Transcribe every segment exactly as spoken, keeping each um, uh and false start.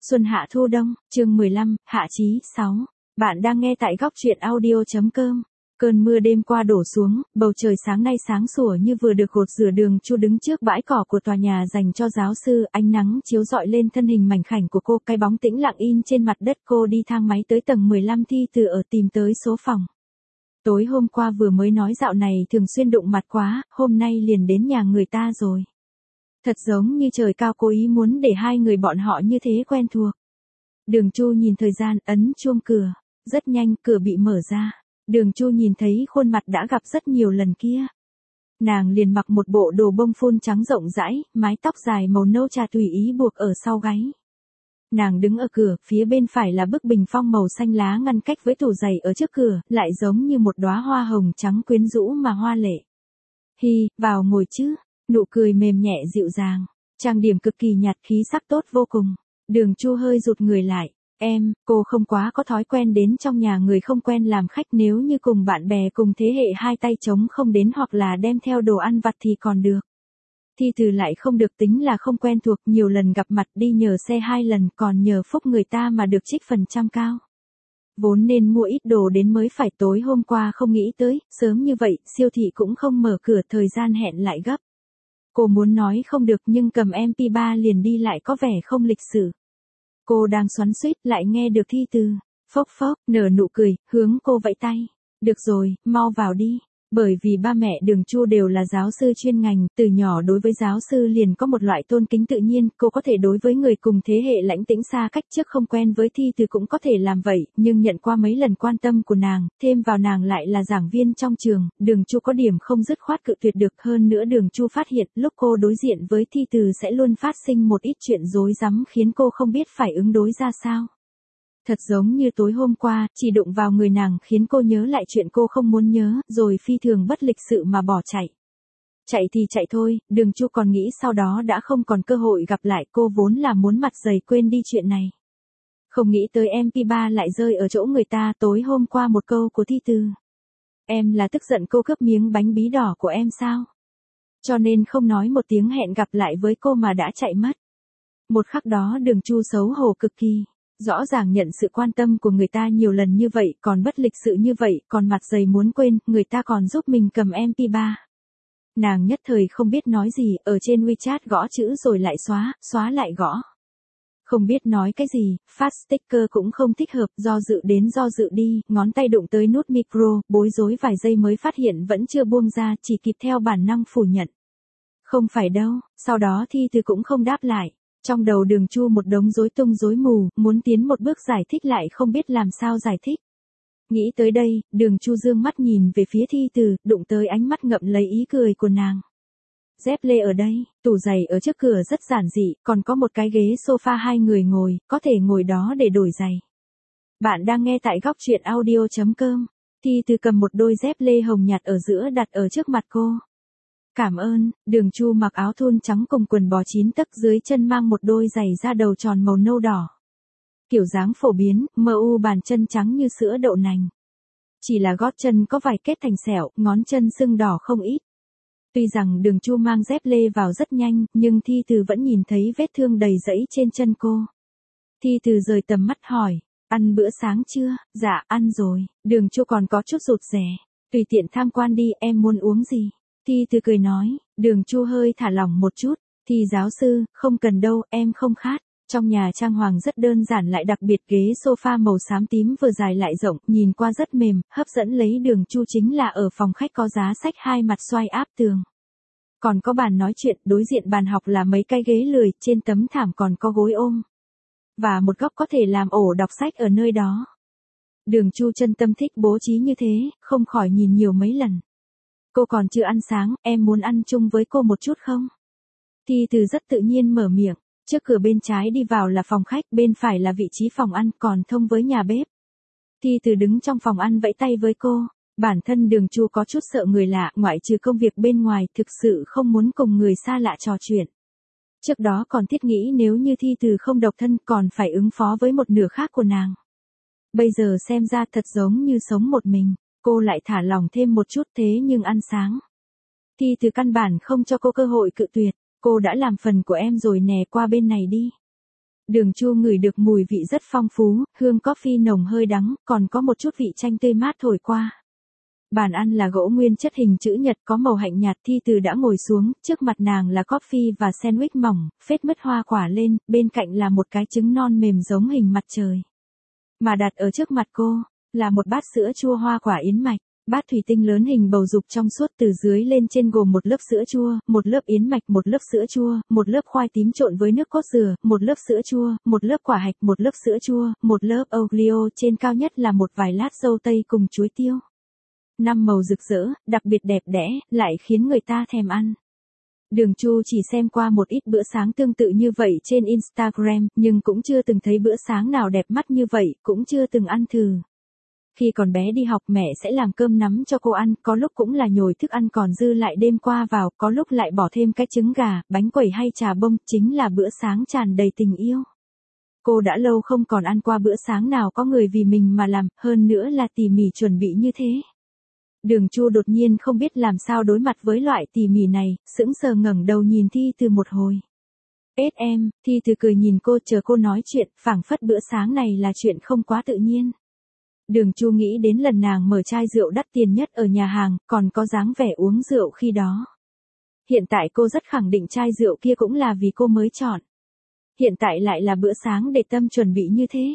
Xuân hạ thu đông, chương mười lăm, hạ chí sáu. Bạn đang nghe tại góc truyện audio.com. Cơn mưa đêm qua đổ xuống, bầu trời sáng nay sáng sủa như vừa được gột rửa. Đường Chu đứng trước bãi cỏ của tòa nhà dành cho giáo sư, ánh nắng chiếu rọi lên thân hình mảnh khảnh của cô, cái bóng tĩnh lặng in trên mặt đất. Cô đi thang máy tới tầng mười lăm, Thi Từ ở tìm tới số phòng. Tối hôm qua vừa mới nói dạo này thường xuyên đụng mặt quá, hôm nay liền đến nhà người ta rồi. Thật giống như trời cao cố ý muốn để hai người bọn họ như thế quen thuộc. Đường Chu nhìn thời gian, ấn chuông cửa. Rất nhanh, cửa bị mở ra. Đường Chu nhìn thấy khuôn mặt đã gặp rất nhiều lần kia. Nàng liền mặc một bộ đồ bông phun trắng rộng rãi, mái tóc dài màu nâu trà tùy ý buộc ở sau gáy. Nàng đứng ở cửa, phía bên phải là bức bình phong màu xanh lá ngăn cách với tủ giày ở trước cửa, lại giống như một đóa hoa hồng trắng quyến rũ mà hoa lệ. Hi, vào ngồi chứ. Nụ cười mềm nhẹ dịu dàng, trang điểm cực kỳ nhạt, khí sắc tốt vô cùng. Đường Chu hơi rụt người lại. Em, cô không quá có thói quen đến trong nhà người không quen làm khách, nếu như cùng bạn bè cùng thế hệ hai tay trống không đến hoặc là đem theo đồ ăn vặt thì còn được. Thi Từ lại không được tính là không quen thuộc, nhiều lần gặp mặt đi nhờ xe hai lần, còn nhờ phúc người ta mà được trích phần trăm cao. Vốn nên mua ít đồ đến mới phải, tối hôm qua không nghĩ tới, sớm như vậy, siêu thị cũng không mở cửa, thời gian hẹn lại gấp. Cô muốn nói không được nhưng cầm em pê ba liền đi lại có vẻ không lịch sự. Cô đang xoắn xuýt lại nghe được Thi Từ, phốc phốc, nở nụ cười, hướng cô vẫy tay. Được rồi, mau vào đi. Bởi vì ba mẹ Đường Chu đều là giáo sư chuyên ngành, từ nhỏ đối với giáo sư liền có một loại tôn kính tự nhiên, cô có thể đối với người cùng thế hệ lãnh tĩnh xa cách, trước không quen với Thi Từ cũng có thể làm vậy, nhưng nhận qua mấy lần quan tâm của nàng, thêm vào nàng lại là giảng viên trong trường, Đường Chu có điểm không dứt khoát cự tuyệt được. Hơn nữa Đường Chu phát hiện lúc cô đối diện với Thi Từ sẽ luôn phát sinh một ít chuyện rối rắm khiến cô không biết phải ứng đối ra sao. Thật giống như tối hôm qua, chỉ đụng vào người nàng khiến cô nhớ lại chuyện cô không muốn nhớ, rồi phi thường bất lịch sự mà bỏ chạy. Chạy thì chạy thôi, Đường Chu còn nghĩ sau đó đã không còn cơ hội gặp lại, cô vốn là muốn mặt dày quên đi chuyện này. Không nghĩ tới em pê ba lại rơi ở chỗ người ta. Tối hôm qua một câu của Thi Từ. Em là tức giận cô cướp miếng bánh bí đỏ của em sao? Cho nên không nói một tiếng hẹn gặp lại với cô mà đã chạy mất. Một khắc đó Đường Chu xấu hổ cực kỳ. Rõ ràng nhận sự quan tâm của người ta nhiều lần như vậy, còn bất lịch sự như vậy, còn mặt dày muốn quên, người ta còn giúp mình cầm em pê ba. Nàng nhất thời không biết nói gì, ở trên WeChat gõ chữ rồi lại xóa, xóa lại gõ. Không biết nói cái gì, phát sticker cũng không thích hợp, do dự đến do dự đi, ngón tay đụng tới nút micro, bối rối vài giây mới phát hiện vẫn chưa buông ra, chỉ kịp theo bản năng phủ nhận. Không phải đâu, sau đó Thi Từ cũng không đáp lại. Trong đầu Đường Chu một đống rối tung rối mù, muốn tiến một bước giải thích lại không biết làm sao giải thích. Nghĩ tới đây, Đường Chu dương mắt nhìn về phía Thi Từ, đụng tới ánh mắt ngậm lấy ý cười của nàng. Dép lê ở đây, tủ giày ở trước cửa rất giản dị, còn có một cái ghế sofa hai người ngồi, có thể ngồi đó để đổi giày. Bạn đang nghe tại góc truyện audio.com. Thi Từ cầm một đôi dép lê hồng nhạt ở giữa đặt ở trước mặt cô. Cảm ơn. Đường Chu mặc áo thun trắng cùng quần bò chín tấc, dưới chân mang một đôi giày da đầu tròn màu nâu đỏ. Kiểu dáng phổ biến, mờ u bàn chân trắng như sữa đậu nành. Chỉ là gót chân có vài kết thành sẹo, ngón chân sưng đỏ không ít. Tuy rằng Đường Chu mang dép lê vào rất nhanh, nhưng Thi Từ vẫn nhìn thấy vết thương đầy rẫy trên chân cô. Thi Từ rời tầm mắt hỏi, ăn bữa sáng chưa? Dạ, ăn rồi. Đường Chu còn có chút rụt rè. Tùy tiện tham quan đi, em muốn uống gì? Thi Từ cười nói. Đường Chu hơi thả lỏng một chút. Thì giáo sư, không cần đâu, em không khát. Trong nhà trang hoàng rất đơn giản lại đặc biệt, ghế sofa màu xám tím vừa dài lại rộng, nhìn qua rất mềm, hấp dẫn lấy Đường Chu chính là ở phòng khách có giá sách hai mặt xoay áp tường. Còn có bàn nói chuyện, đối diện bàn học là mấy cái ghế lười, trên tấm thảm còn có gối ôm. Và một góc có thể làm ổ đọc sách ở nơi đó. Đường Chu chân tâm thích bố trí như thế, không khỏi nhìn nhiều mấy lần. Cô còn chưa ăn sáng, em muốn ăn chung với cô một chút không? Thi Từ rất tự nhiên mở miệng. Trước cửa bên trái đi vào là phòng khách, bên phải là vị trí phòng ăn, còn thông với nhà bếp. Thi Từ đứng trong phòng ăn vẫy tay với cô. Bản thân Đường Chu có chút sợ người lạ, ngoại trừ công việc bên ngoài, thực sự không muốn cùng người xa lạ trò chuyện. Trước đó còn thiết nghĩ nếu như Thi Từ không độc thân còn phải ứng phó với một nửa khác của nàng. Bây giờ xem ra thật giống như sống một mình, cô lại thả lỏng thêm một chút. Thế nhưng ăn sáng, Thi Từ căn bản không cho cô cơ hội cự tuyệt. Cô đã làm phần của em rồi nè, qua bên này đi. Đường Chu ngửi được mùi vị rất phong phú, hương coffee nồng hơi đắng, còn có một chút vị chanh tươi mát thổi qua. Bàn ăn là gỗ nguyên chất hình chữ nhật có màu hạnh nhạt. Thi Từ đã ngồi xuống, trước mặt nàng là coffee và sandwich mỏng, phết mứt hoa quả lên, bên cạnh là một cái trứng non mềm giống hình mặt trời. Mà đặt ở trước mặt cô, là một bát sữa chua hoa quả yến mạch. Bát thủy tinh lớn hình bầu dục trong suốt, từ dưới lên trên gồm một lớp sữa chua, một lớp yến mạch, một lớp sữa chua, một lớp khoai tím trộn với nước cốt dừa, một lớp sữa chua, một lớp quả hạch, một lớp sữa chua, một lớp Oreo, trên cao nhất là một vài lát dâu tây cùng chuối tiêu. Năm màu rực rỡ, đặc biệt đẹp đẽ, lại khiến người ta thèm ăn. Đường Chu chỉ xem qua một ít bữa sáng tương tự như vậy trên Instagram, nhưng cũng chưa từng thấy bữa sáng nào đẹp mắt như vậy, cũng chưa từng ăn thử. Khi còn bé đi học mẹ sẽ làm cơm nắm cho cô ăn, có lúc cũng là nhồi thức ăn còn dư lại đêm qua vào, có lúc lại bỏ thêm cái trứng gà, bánh quẩy hay trà bông, chính là bữa sáng tràn đầy tình yêu. Cô đã lâu không còn ăn qua bữa sáng nào có người vì mình mà làm, hơn nữa là tỉ mỉ chuẩn bị như thế. Đường Chu đột nhiên không biết làm sao đối mặt với loại tỉ mỉ này, sững sờ ngẩng đầu nhìn Thi Từ một hồi. Ết em, Thi Từ cười nhìn cô chờ cô nói chuyện, phảng phất bữa sáng này là chuyện không quá tự nhiên. Đường Chu nghĩ đến lần nàng mở chai rượu đắt tiền nhất ở nhà hàng, còn có dáng vẻ uống rượu khi đó. Hiện tại cô rất khẳng định chai rượu kia cũng là vì cô mới chọn. Hiện tại lại là bữa sáng để tâm chuẩn bị như thế.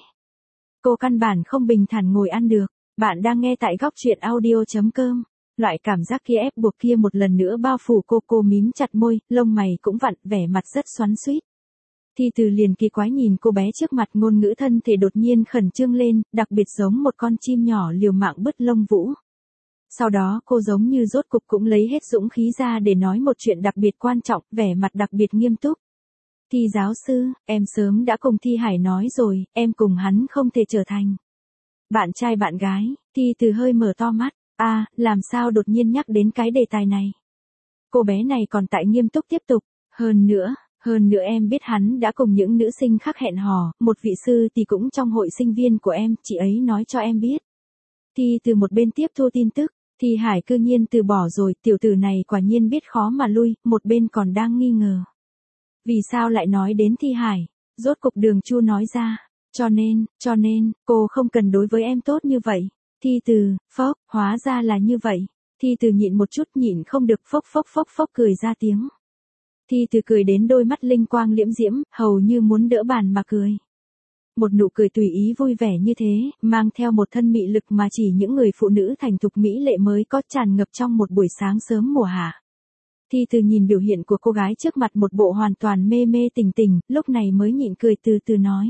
Cô căn bản không bình thản ngồi ăn được. Bạn đang nghe tại góc truyện audio chấm com. Loại cảm giác kia ép buộc kia một lần nữa bao phủ cô, cô mím chặt môi, lông mày cũng vặn, vẻ mặt rất xoắn xuýt. Thi Từ liền kỳ quái nhìn cô bé trước mặt, ngôn ngữ thân thể đột nhiên khẩn trương lên, đặc biệt giống một con chim nhỏ liều mạng bứt lông vũ. Sau đó cô giống như rốt cục cũng lấy hết dũng khí ra để nói một chuyện đặc biệt quan trọng, vẻ mặt đặc biệt nghiêm túc. Thi giáo sư, em sớm đã cùng Thi Hải nói rồi, em cùng hắn không thể trở thành bạn trai bạn gái. Thi Từ hơi mở to mắt, a à, làm sao đột nhiên nhắc đến cái đề tài này. Cô bé này còn tại nghiêm túc tiếp tục, hơn nữa. Hơn nữa em biết hắn đã cùng những nữ sinh khác hẹn hò, một vị sư thì cũng trong hội sinh viên của em, chị ấy nói cho em biết. Thi Từ một bên tiếp thu tin tức, Thi Hải cư nhiên từ bỏ rồi, tiểu tử này quả nhiên biết khó mà lui, một bên còn đang nghi ngờ. Vì sao lại nói đến Thi Hải? Rốt cục Đường Chu nói ra, cho nên, cho nên, cô không cần đối với em tốt như vậy. Thi Từ, phốc, hóa ra là như vậy. Thi Từ nhịn một chút, nhịn không được, phốc phốc phốc phốc cười ra tiếng. Thi Từ cười đến đôi mắt linh quang liễm diễm, hầu như muốn đỡ bàn mà cười. Một nụ cười tùy ý vui vẻ như thế, mang theo một thân mị lực mà chỉ những người phụ nữ thành thục mỹ lệ mới có, tràn ngập trong một buổi sáng sớm mùa hạ. Thi Từ nhìn biểu hiện của cô gái trước mặt một bộ hoàn toàn mê mê tình tình, lúc này mới nhịn cười từ từ nói.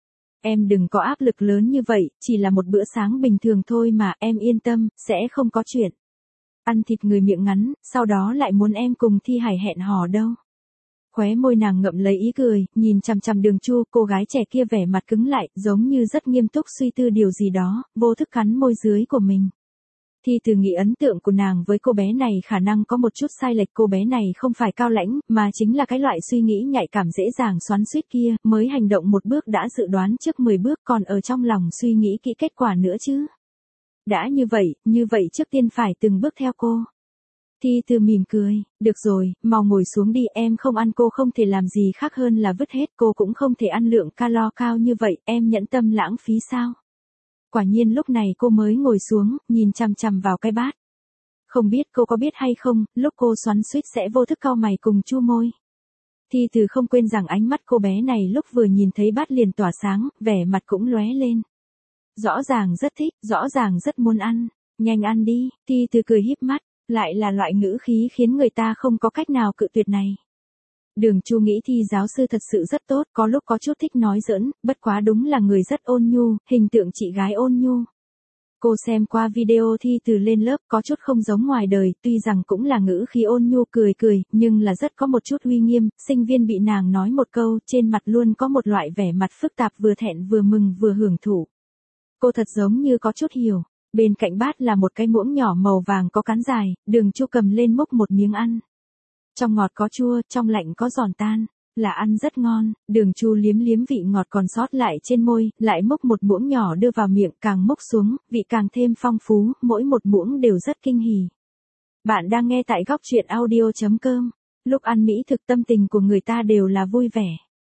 Em đừng có áp lực lớn như vậy, chỉ là một bữa sáng bình thường thôi mà, em yên tâm, sẽ không có chuyện ăn thịt người miệng ngắn, sau đó lại muốn em cùng Thi Hải hẹn hò đâu. Khóe môi nàng ngậm lấy ý cười, nhìn chằm chằm Đường Chu, cô gái trẻ kia vẻ mặt cứng lại, giống như rất nghiêm túc suy tư điều gì đó, vô thức cắn môi dưới của mình. Thi Từ nghĩ ấn tượng của nàng với cô bé này khả năng có một chút sai lệch, cô bé này không phải cao lãnh, mà chính là cái loại suy nghĩ nhạy cảm dễ dàng xoắn xuýt kia, mới hành động một bước đã dự đoán trước mười bước, còn ở trong lòng suy nghĩ kỹ kết quả nữa chứ. Đã như vậy, như vậy trước tiên phải từng bước theo cô. Thi Từ mỉm cười, được rồi, mau ngồi xuống đi, em không ăn cô không thể làm gì khác hơn là vứt hết, cô cũng không thể ăn lượng calo cao như vậy, em nhẫn tâm lãng phí sao? Quả nhiên lúc này cô mới ngồi xuống, nhìn chằm chằm vào cái bát. Không biết cô có biết hay không, lúc cô xoắn xuýt sẽ vô thức cau mày cùng chu môi. Thi Từ không quên rằng ánh mắt cô bé này lúc vừa nhìn thấy bát liền tỏa sáng, vẻ mặt cũng lóe lên. Rõ ràng rất thích, rõ ràng rất muốn ăn, nhanh ăn đi. Thi Từ cười híp mắt, lại là loại ngữ khí khiến người ta không có cách nào cự tuyệt này. Đường Chu nghĩ Thi giáo sư thật sự rất tốt, có lúc có chút thích nói giỡn, bất quá đúng là người rất ôn nhu, hình tượng chị gái ôn nhu. Cô xem qua video Thi Từ lên lớp có chút không giống ngoài đời, tuy rằng cũng là ngữ khí ôn nhu cười cười, nhưng là rất có một chút uy nghiêm, sinh viên bị nàng nói một câu, trên mặt luôn có một loại vẻ mặt phức tạp vừa thẹn vừa mừng vừa hưởng thụ. Cô thật giống như có chút hiểu. Bên cạnh bát là một cái muỗng nhỏ màu vàng có cán dài, Đường Chu cầm lên múc một miếng ăn. Trong ngọt có chua, trong lạnh có giòn tan, là ăn rất ngon. Đường Chu liếm liếm vị ngọt còn sót lại trên môi, lại múc một muỗng nhỏ đưa vào miệng, càng múc xuống, vị càng thêm phong phú, mỗi một muỗng đều rất kinh hỉ. Bạn đang nghe tại góc truyện audio chấm com. Lúc ăn mỹ thực tâm tình của người ta đều là vui vẻ.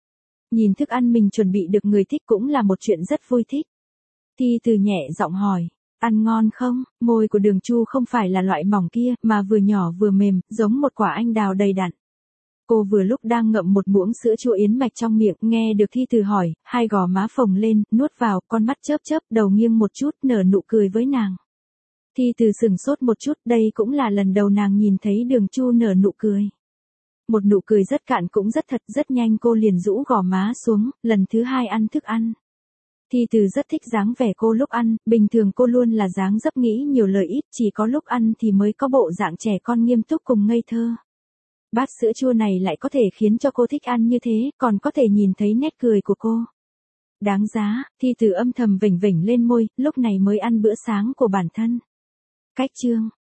Nhìn thức ăn mình chuẩn bị được người thích cũng là một chuyện rất vui thích. Thi Từ nhẹ giọng hỏi, ăn ngon không? Môi của Đường Chu không phải là loại mỏng kia, mà vừa nhỏ vừa mềm, giống một quả anh đào đầy đặn. Cô vừa lúc đang ngậm một muỗng sữa chua yến mạch trong miệng, nghe được Thi Từ hỏi, hai gò má phồng lên, nuốt vào, con mắt chớp chớp, đầu nghiêng một chút, nở nụ cười với nàng. Thi Từ sửng sốt một chút, đây cũng là lần đầu nàng nhìn thấy Đường Chu nở nụ cười. Một nụ cười rất cạn cũng rất thật, rất nhanh cô liền rũ gò má xuống, lần thứ hai ăn thức ăn. Thi Từ rất thích dáng vẻ cô lúc ăn, bình thường cô luôn là dáng dấp nghĩ nhiều lời ít, chỉ có lúc ăn thì mới có bộ dạng trẻ con nghiêm túc cùng ngây thơ. Bát sữa chua này lại có thể khiến cho cô thích ăn như thế, còn có thể nhìn thấy nét cười của cô. Đáng giá, Thi Từ âm thầm vểnh vểnh lên môi, lúc này mới ăn bữa sáng của bản thân. Cách chương